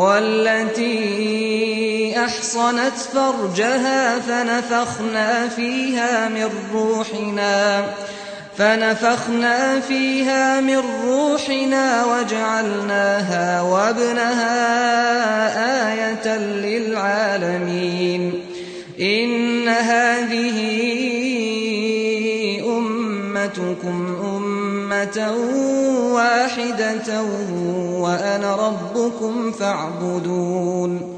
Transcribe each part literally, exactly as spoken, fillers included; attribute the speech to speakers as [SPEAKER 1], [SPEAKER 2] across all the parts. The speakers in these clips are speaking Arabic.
[SPEAKER 1] والتي أحصنت فرجها فنفخنا فيها من روحنا فنفخنا فيها من روحنا وجعلناها وابنها آية للعالمين إن هذه أمتكم أمة واحدة وأنا ربكم فاعبدون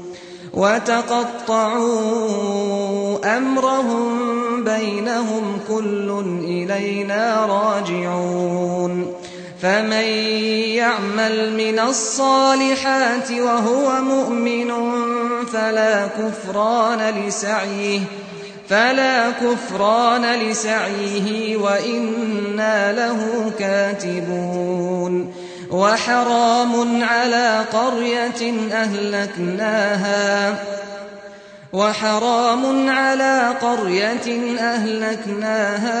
[SPEAKER 1] وتقطعوا أمرهم بينهم كل إلينا راجعون فمن يعمل من الصالحات وهو مؤمن فلا كفران لسعيه فلا كفران لسعيه وإنا له كاتبون وحرام على قرية أهلكناها وحرام على قرية أهلكناها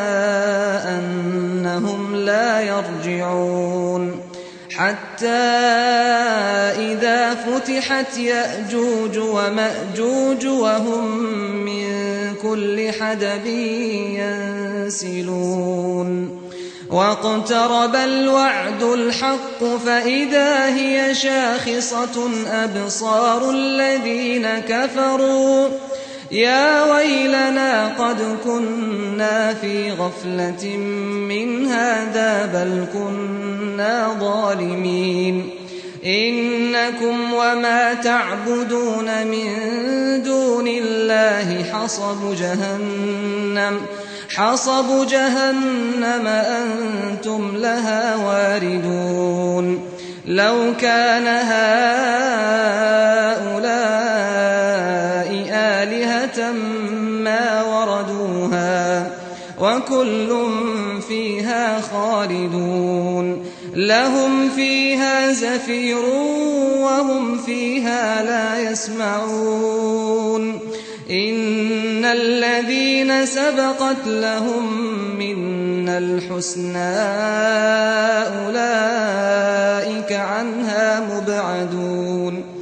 [SPEAKER 1] أنهم لا يرجعون حتى إذا فتحت يأجوج ومأجوج وهم من كل حدب ينسلون واقترب الوعد الحق فإذا هي شاخصة أبصار الذين كفروا يا ويلنا قد كنا في غفلة من هذا بل كنا ظالمين إنكم وما تعبدون من دون الله حصب جهنم حصب جهنم أنتم لها واردون لو كان هؤلاء آلهة ما وردوها وكل فيها خالدون لهم فيها زفير وهم فيها لا يسمعون إن الذين سبقت لهم منا الحسنى أولئك عنها مبعدون